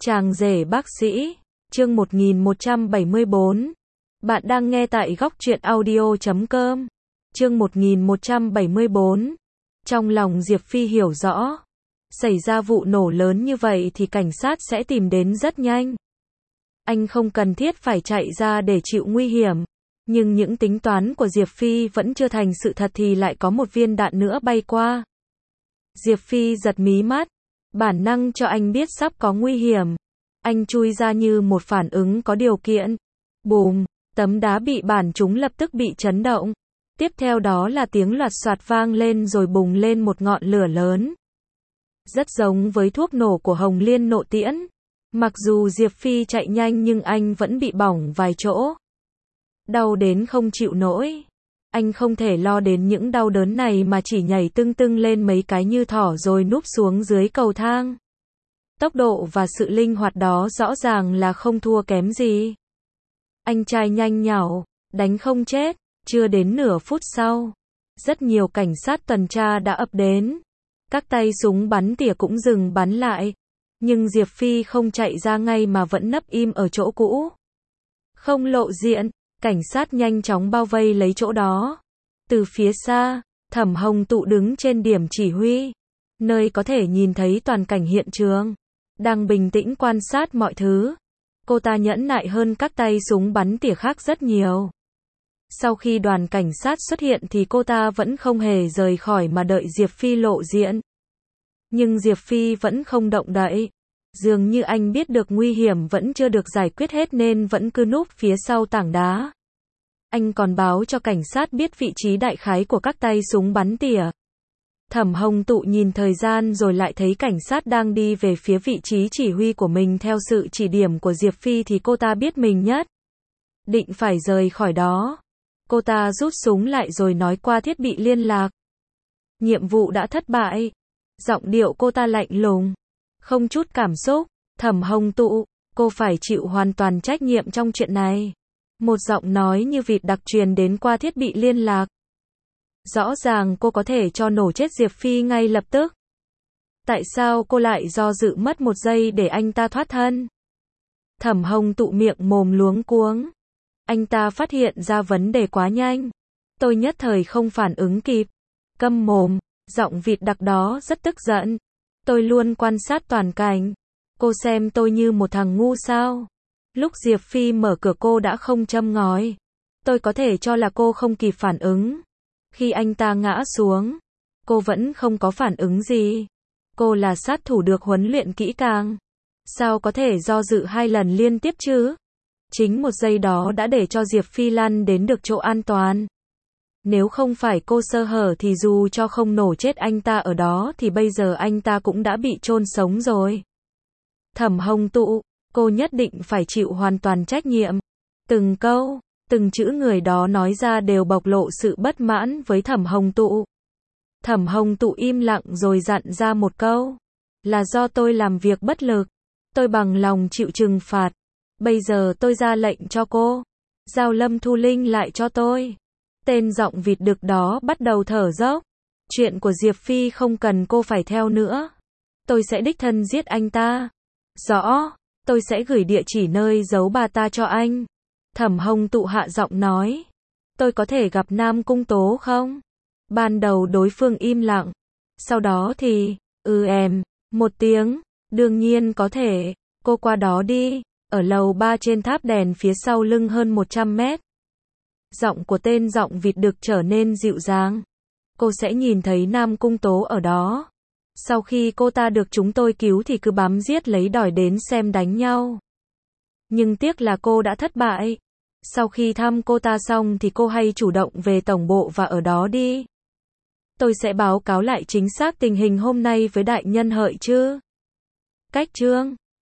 Chàng rể bác sĩ, chương 1174. Bạn đang nghe tại góc truyện audio.com. Chương 1174. Trong lòng Diệp Phi hiểu rõ, xảy ra vụ nổ lớn như vậy thì cảnh sát sẽ tìm đến rất nhanh. Anh không cần thiết phải chạy ra để chịu nguy hiểm, nhưng những tính toán của Diệp Phi vẫn chưa thành sự thật thì lại có một viên đạn nữa bay qua. Diệp Phi giật mí mắt, bản năng cho anh biết sắp có nguy hiểm. Anh chui ra như một phản ứng có điều kiện. Bùm, tấm đá bị bản trúng lập tức bị chấn động. Tiếp theo đó là tiếng loạt soạt vang lên rồi bùng lên một ngọn lửa lớn. Rất giống với thuốc nổ của Hồng Liên nộ tiễn. Mặc dù Diệp Phi chạy nhanh nhưng anh vẫn bị bỏng vài chỗ. Đau đến không chịu nổi. Anh không thể lo đến những đau đớn này mà chỉ nhảy tưng tưng lên mấy cái như thỏ rồi núp xuống dưới cầu thang. Tốc độ và sự linh hoạt đó rõ ràng là không thua kém gì. Anh trai nhanh nhảu, đánh không chết. Chưa đến nửa phút sau, rất nhiều cảnh sát tuần tra đã ập đến. Các tay súng bắn tỉa cũng dừng bắn lại. Nhưng Diệp Phi không chạy ra ngay mà vẫn nấp im ở chỗ cũ. Không lộ diện, cảnh sát nhanh chóng bao vây lấy chỗ đó. Từ phía xa, Thẩm Hồng Tụ đứng trên điểm chỉ huy, nơi có thể nhìn thấy toàn cảnh hiện trường, đang bình tĩnh quan sát mọi thứ. Cô ta nhẫn nại hơn các tay súng bắn tỉa khác rất nhiều. Sau khi đoàn cảnh sát xuất hiện thì cô ta vẫn không hề rời khỏi mà đợi Diệp Phi lộ diện. Nhưng Diệp Phi vẫn không động đậy. Dường như anh biết được nguy hiểm vẫn chưa được giải quyết hết nên vẫn cứ núp phía sau tảng đá. Anh còn báo cho cảnh sát biết vị trí đại khái của các tay súng bắn tỉa. Thẩm Hồng Tụ nhìn thời gian rồi lại thấy cảnh sát đang đi về phía vị trí chỉ huy của mình theo sự chỉ điểm của Diệp Phi thì cô ta biết mình nhất định phải rời khỏi đó. Cô ta rút súng lại rồi nói qua thiết bị liên lạc. Nhiệm vụ đã thất bại. Giọng điệu cô ta lạnh lùng, không chút cảm xúc. Thẩm Hồng Tụ, cô phải chịu hoàn toàn trách nhiệm trong chuyện này. Một giọng nói như vịt đặc truyền đến qua thiết bị liên lạc. Rõ ràng cô có thể cho nổ chết Diệp Phi ngay lập tức. Tại sao cô lại do dự mất một giây để anh ta thoát thân? Thẩm Hồng Tụ miệng mồm luống cuống. Anh ta phát hiện ra vấn đề quá nhanh. Tôi nhất thời không phản ứng kịp. Câm mồm, giọng vịt đặc đó rất tức giận. Tôi luôn quan sát toàn cảnh. Cô xem tôi như một thằng ngu sao? Lúc Diệp Phi mở cửa cô đã không châm ngòi. Tôi có thể cho là cô không kịp phản ứng. Khi anh ta ngã xuống, cô vẫn không có phản ứng gì. Cô là sát thủ được huấn luyện kỹ càng. Sao có thể do dự 2 lần liên tiếp chứ? Chính một giây đó đã để cho Diệp Phi lăn đến được chỗ an toàn. Nếu không phải cô sơ hở thì dù cho không nổ chết anh ta ở đó thì bây giờ anh ta cũng đã bị chôn sống rồi. Thẩm Hồng Tụ, cô nhất định phải chịu hoàn toàn trách nhiệm. Từng câu, từng chữ người đó nói ra đều bộc lộ sự bất mãn với Thẩm Hồng Tụ. Thẩm Hồng Tụ im lặng rồi dặn ra một câu. Là do tôi làm việc bất lực. Tôi bằng lòng chịu trừng phạt. Bây giờ tôi ra lệnh cho cô. Giao Lâm Thu Linh lại cho tôi. Tên giọng vịt đực đó bắt đầu thở dốc. Chuyện của Diệp Phi không cần cô phải theo nữa. Tôi sẽ đích thân giết anh ta. Rõ, tôi sẽ gửi địa chỉ nơi giấu bà ta cho anh. Thẩm Hồng Tụ hạ giọng nói. Tôi có thể gặp Nam Cung Tố không? Ban đầu đối phương im lặng. Sau đó thì, một tiếng. Đương nhiên có thể. Cô qua đó đi. Ở lầu 3 trên tháp đèn phía sau lưng hơn 100 mét. Giọng của tên giọng vịt đực trở nên dịu dàng. Cô sẽ nhìn thấy Nam Cung Tố ở đó. Sau khi cô ta được chúng tôi cứu thì cứ bám giết lấy đòi đến xem đánh nhau. Nhưng tiếc là cô đã thất bại. Sau khi thăm cô ta xong thì cô hay chủ động về tổng bộ và ở đó đi. Tôi sẽ báo cáo lại chính xác tình hình hôm nay với đại nhân Hợi chứ. Cách chương